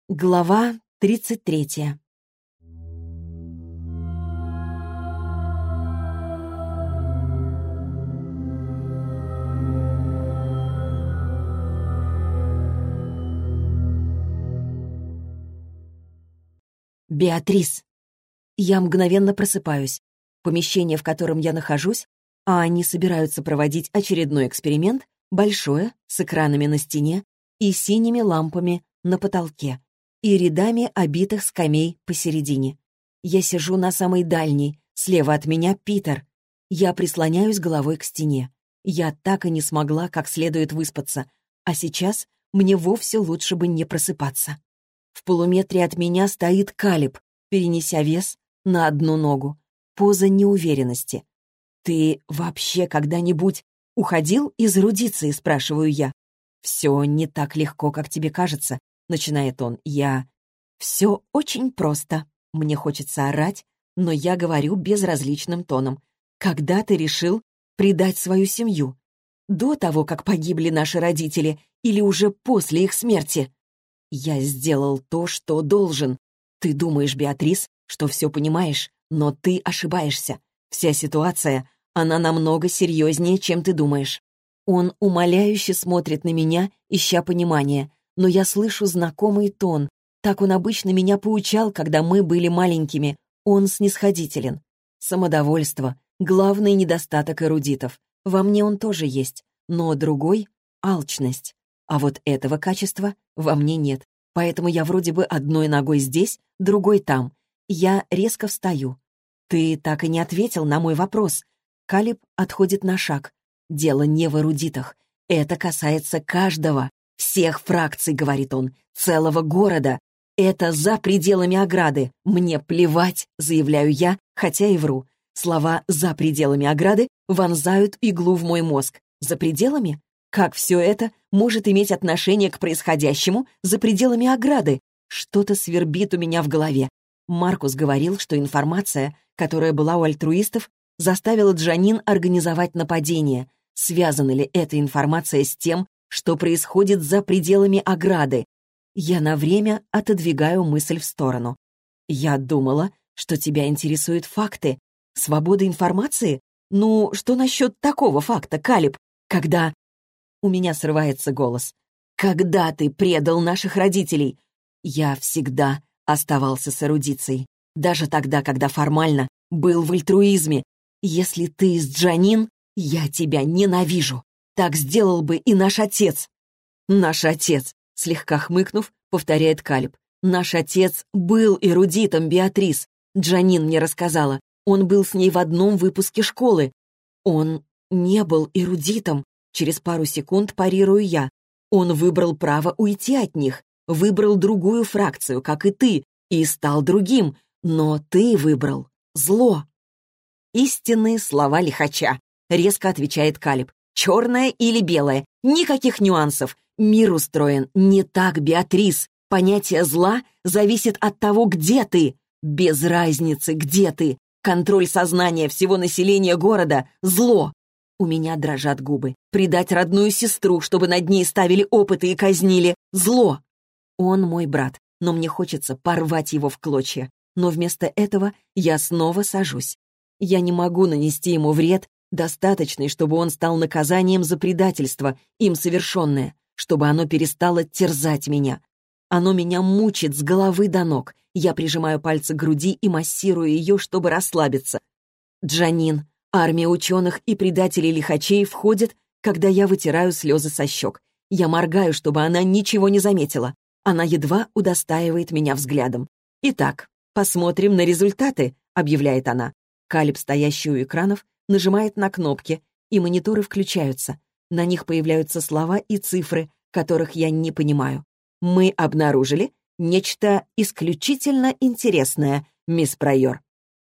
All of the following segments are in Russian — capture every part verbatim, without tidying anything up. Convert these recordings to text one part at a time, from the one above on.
Глава тридцать третья. Беатрис. Я мгновенно просыпаюсь. Помещение, в котором я нахожусь, а они собираются проводить очередной эксперимент, большое, с экранами на стене и синими лампами на потолке, и рядами обитых скамей посередине. Я сижу на самой дальней, слева от меня Питер. Я прислоняюсь головой к стене. Я так и не смогла как следует выспаться, а сейчас мне вовсе лучше бы не просыпаться. В полуметре от меня стоит Калиб, перенеся вес на одну ногу. Поза неуверенности. «Ты вообще когда-нибудь уходил из эрудиции?» — спрашиваю я. «Все не так легко, как тебе кажется», — начинает он. «Я...» «Все очень просто». Мне хочется орать, но я говорю безразличным тоном. «Когда ты решил предать свою семью? До того, как погибли наши родители, или уже после их смерти?» «Я сделал то, что должен. Ты думаешь, Беатрис, что все понимаешь, но ты ошибаешься. Вся ситуация, она намного серьезнее, чем ты думаешь». Он умоляюще смотрит на меня, ища понимания, но я слышу знакомый тон. Так он обычно меня поучал, когда мы были маленькими. Он снисходителен. Самодовольство — главный недостаток эрудитов. Во мне он тоже есть, но другой — алчность. А вот этого качества во мне нет. Поэтому я вроде бы одной ногой здесь, другой там. Я резко встаю. «Ты так и не ответил на мой вопрос». Калиб отходит на шаг. «Дело не в эрудитах. Это касается каждого. Всех фракций», — говорит он, — «целого города. Это за пределами ограды. Мне плевать», — заявляю я, хотя и вру. Слова «за пределами ограды» вонзают иглу в мой мозг. «За пределами? Как все это может иметь отношение к происходящему за пределами ограды?» Что-то свербит у меня в голове. Маркус говорил, что информация, которая была у альтруистов, заставила Джанин организовать нападение. Связана ли эта информация с тем, что происходит за пределами ограды? Я на время отодвигаю мысль в сторону. «Я думала, что тебя интересуют факты. Свобода информации? Ну, что насчет такого факта, Калиб? Когда...» У меня срывается голос. «Когда ты предал наших родителей?» Я всегда оставался с эрудицией. Даже тогда, когда формально был в альтруизме. «Если ты с Джанин, я тебя ненавижу. Так сделал бы и наш отец». «Наш отец», — слегка хмыкнув, повторяет Калиб. «Наш отец был эрудитом, Беатрис. Джанин мне рассказала. Он был с ней в одном выпуске школы». «Он не был эрудитом», — через пару секунд парирую я. «Он выбрал право уйти от них, выбрал другую фракцию, как и ты, и стал другим. Но ты выбрал зло». «Истинные слова лихача», — резко отвечает Калиб. «Черное или белое? Никаких нюансов. Мир устроен не так, Беатрис. Понятие зла зависит от того, где ты. Без разницы, где ты. Контроль сознания всего населения города — зло». У меня дрожат губы. «Предать родную сестру, чтобы над ней ставили опыты и казнили — зло». Он мой брат, но мне хочется порвать его в клочья. Но вместо этого я снова сажусь. Я не могу нанести ему вред, достаточный, чтобы он стал наказанием за предательство, им совершенное, чтобы оно перестало терзать меня. Оно меня мучит с головы до ног. Я прижимаю пальцы к груди и массирую ее, чтобы расслабиться. Джанин, армия ученых и предателей-лихачей входит, когда я вытираю слезы со щек. Я моргаю, чтобы она ничего не заметила. Она едва удостаивает меня взглядом. «Итак, посмотрим на результаты», — объявляет она. Калиб, стоящий у экранов, нажимает на кнопки, и мониторы включаются. На них появляются слова и цифры, которых я не понимаю. «Мы обнаружили нечто исключительно интересное, мисс Прайор».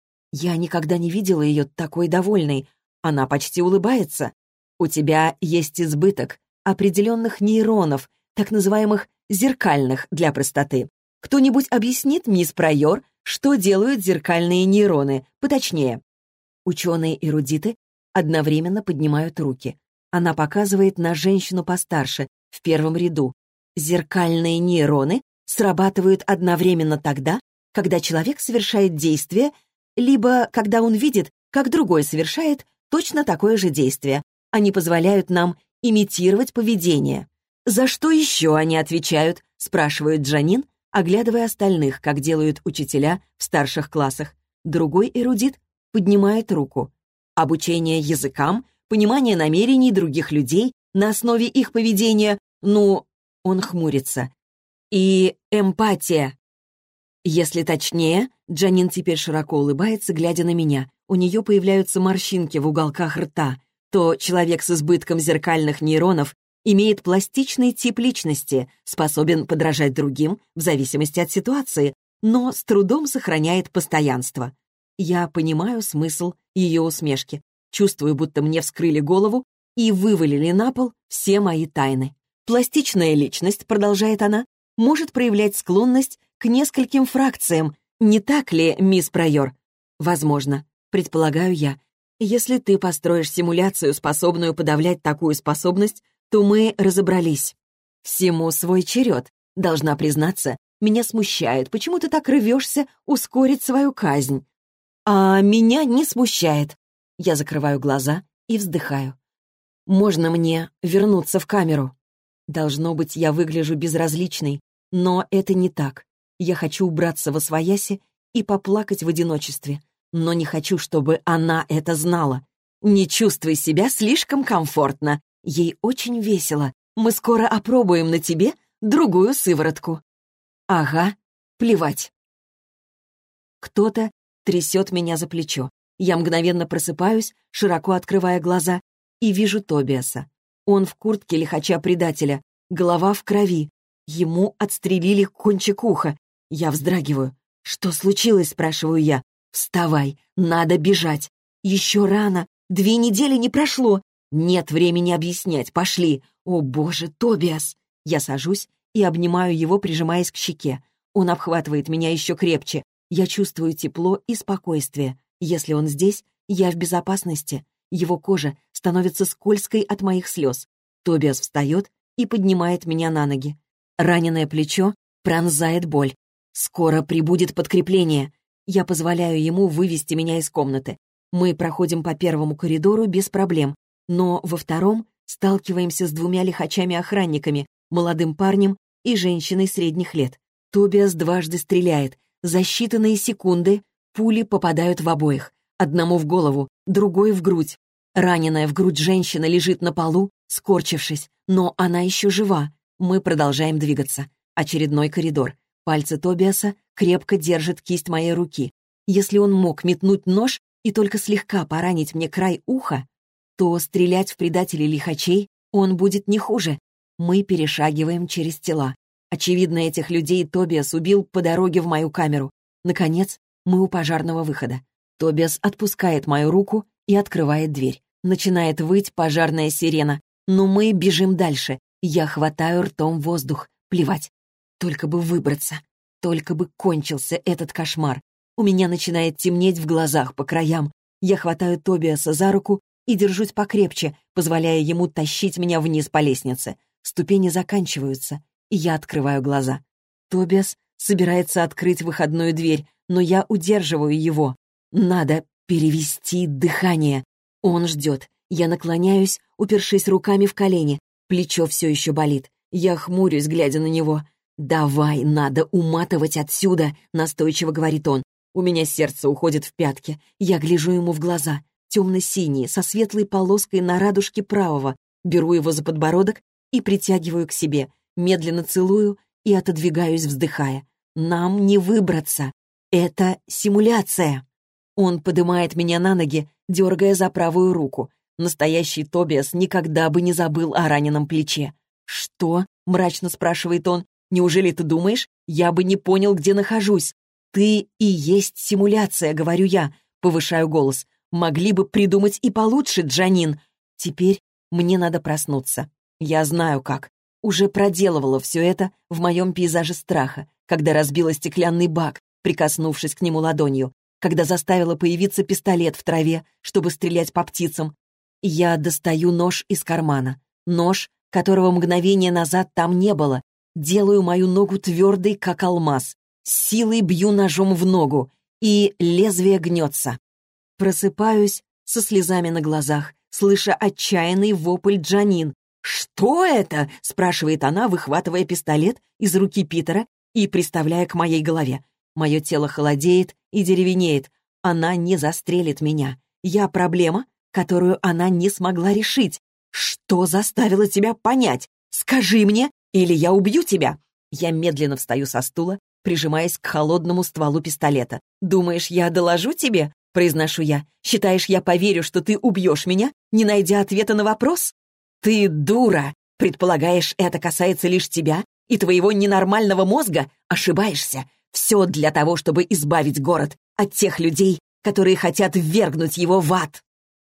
Я никогда не видела ее такой довольной. Она почти улыбается. «У тебя есть избыток определенных нейронов, так называемых зеркальных для простоты. Кто-нибудь объяснит, мисс Прайор, что делают зеркальные нейроны, поточнее?» Ученые-эрудиты одновременно поднимают руки. Она показывает на женщину постарше, в первом ряду. «Зеркальные нейроны срабатывают одновременно тогда, когда человек совершает действие, либо когда он видит, как другой совершает точно такое же действие. Они позволяют нам имитировать поведение. «За что еще они отвечают?» — спрашивает Джанин, оглядывая остальных, как делают учителя в старших классах. Другой эрудит поднимает руку. Обучение языкам, понимание намерений других людей на основе их поведения, ну, он хмурится. И эмпатия. Если точнее, Джанин теперь широко улыбается, глядя на меня. У нее появляются морщинки в уголках рта. То человек с избытком зеркальных нейронов имеет пластичный тип личности, способен подражать другим в зависимости от ситуации, но с трудом сохраняет постоянство. Я понимаю смысл ее усмешки, чувствую, будто мне вскрыли голову и вывалили на пол все мои тайны. Пластичная личность, продолжает она, может проявлять склонность к нескольким фракциям. Не так ли, мисс Прайор? Возможно, предполагаю я. Если ты построишь симуляцию, способную подавлять такую способность, то мы разобрались. Всему свой черед. Должна признаться, меня смущает, почему ты так рвешься ускорить свою казнь. А меня не смущает. Я закрываю глаза и вздыхаю. Можно мне вернуться в камеру? Должно быть, я выгляжу безразличной, но это не так. Я хочу убраться восвояси и поплакать в одиночестве, но не хочу, чтобы она это знала. Не чувствуй себя слишком комфортно. Ей очень весело. Мы скоро опробуем на тебе другую сыворотку. Ага, плевать. Кто-то трясет меня за плечо. Я мгновенно просыпаюсь, широко открывая глаза, и вижу Тобиаса. Он в куртке лихача-предателя, голова в крови. Ему отстрелили кончик уха. Я вздрагиваю. «Что случилось?» — спрашиваю я. «Вставай, надо бежать. Еще рано, две недели не прошло. Нет времени объяснять, пошли. О, боже, Тобиас!» Я сажусь и обнимаю его, прижимаясь к щеке. Он обхватывает меня еще крепче. Я чувствую тепло и спокойствие. Если он здесь, я в безопасности. Его кожа становится скользкой от моих слез. Тобиас встает и поднимает меня на ноги. Раненое плечо пронзает боль. Скоро прибудет подкрепление. Я позволяю ему вывести меня из комнаты. Мы проходим по первому коридору без проблем, но во втором сталкиваемся с двумя лихачами-охранниками, молодым парнем и женщиной средних лет. Тобиас дважды стреляет. За считанные секунды пули попадают в обоих. Одному в голову, другой в грудь. Раненая в грудь женщина лежит на полу, скорчившись, но она еще жива. Мы продолжаем двигаться. Очередной коридор. Пальцы Тобиаса крепко держат кисть моей руки. Если он мог метнуть нож и только слегка поранить мне край уха, то стрелять в предателей лихачей он будет не хуже. Мы перешагиваем через тела. Очевидно, этих людей Тобиас убил по дороге в мою камеру. Наконец, мы у пожарного выхода. Тобиас отпускает мою руку и открывает дверь. Начинает выть пожарная сирена. Но мы бежим дальше. Я хватаю ртом воздух. Плевать. Только бы выбраться. Только бы кончился этот кошмар. У меня начинает темнеть в глазах по краям. Я хватаю Тобиаса за руку и держусь покрепче, позволяя ему тащить меня вниз по лестнице. Ступени заканчиваются, и я открываю глаза. Тобиас собирается открыть выходную дверь, но я удерживаю его. Надо перевести дыхание. Он ждет. Я наклоняюсь, упершись руками в колени. Плечо все еще болит. Я хмурюсь, глядя на него. «Давай, надо уматывать отсюда», — настойчиво говорит он. У меня сердце уходит в пятки. Я гляжу ему в глаза. Темно-синие, со светлой полоской на радужке правого. Беру его за подбородок и притягиваю к себе. Медленно целую и отодвигаюсь, вздыхая. Нам не выбраться. Это симуляция. Он поднимает меня на ноги, дергая за правую руку. Настоящий Тобиас никогда бы не забыл о раненом плече. «Что?» — мрачно спрашивает он. «Неужели ты думаешь, я бы не понял, где нахожусь?» «Ты и есть симуляция», — говорю я, повышаю голос. «Могли бы придумать и получше, Джанин. Теперь мне надо проснуться. Я знаю как. Уже проделывала все это в моем пейзаже страха, когда разбила стеклянный бак, прикоснувшись к нему ладонью, когда заставила появиться пистолет в траве, чтобы стрелять по птицам. Я достаю нож из кармана. Нож, которого мгновение назад там не было. делаю мою ногу твердой, как алмаз. С силой бью ножом в ногу, и лезвие гнется. Просыпаюсь со слезами на глазах, слыша отчаянный вопль Джанин. «Что это?» — спрашивает она, выхватывая пистолет из руки Питера и приставляя к моей голове. Мое тело холодеет и деревенеет. Она не застрелит меня. Я проблема, которую она не смогла решить. Что заставило тебя понять? Скажи мне, или я убью тебя. Я медленно встаю со стула, прижимаясь к холодному стволу пистолета. «Думаешь, я доложу тебе?» — произношу я. «Считаешь, я поверю, что ты убьешь меня, не найдя ответа на вопрос?» «Ты дура! Предполагаешь, это касается лишь тебя и твоего ненормального мозга? Ошибаешься. Все для того, чтобы избавить город от тех людей, которые хотят ввергнуть его в ад».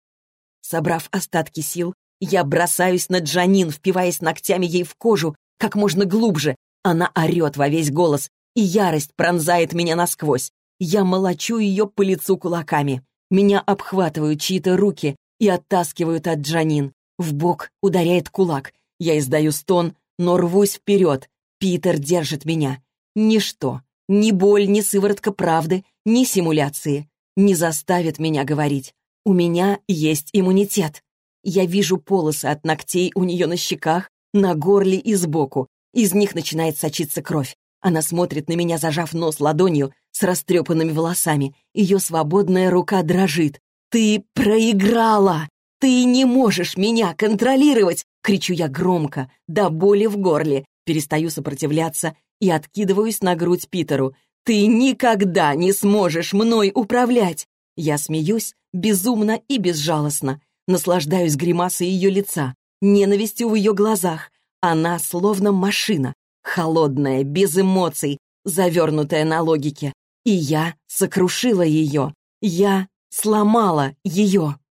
Собрав остатки сил, я бросаюсь на Джанин, впиваясь ногтями ей в кожу как можно глубже. Она орет во весь голос, и ярость пронзает меня насквозь. Я молочу ее по лицу кулаками. Меня обхватывают чьи-то руки и оттаскивают от Джанин. В бок ударяет кулак. Я издаю стон, но рвусь вперед. Питер держит меня. Ничто, ни боль, ни сыворотка правды, ни симуляции не заставит меня говорить. У меня есть иммунитет. Я вижу полосы от ногтей у нее на щеках, на горле и сбоку. Из них начинает сочиться кровь. Она смотрит на меня, зажав нос ладонью с растрепанными волосами. Ее свободная рука дрожит. «Ты проиграла! Ты не можешь меня контролировать!» Кричу я громко, до боли в горле. Перестаю сопротивляться и откидываюсь на грудь Питеру. «Ты никогда не сможешь мной управлять!» Я смеюсь безумно и безжалостно. Наслаждаюсь гримасой ее лица, ненавистью в ее глазах. Она словно машина, холодная, без эмоций, завернутая на логике. И я сокрушила ее. Я сломала ее.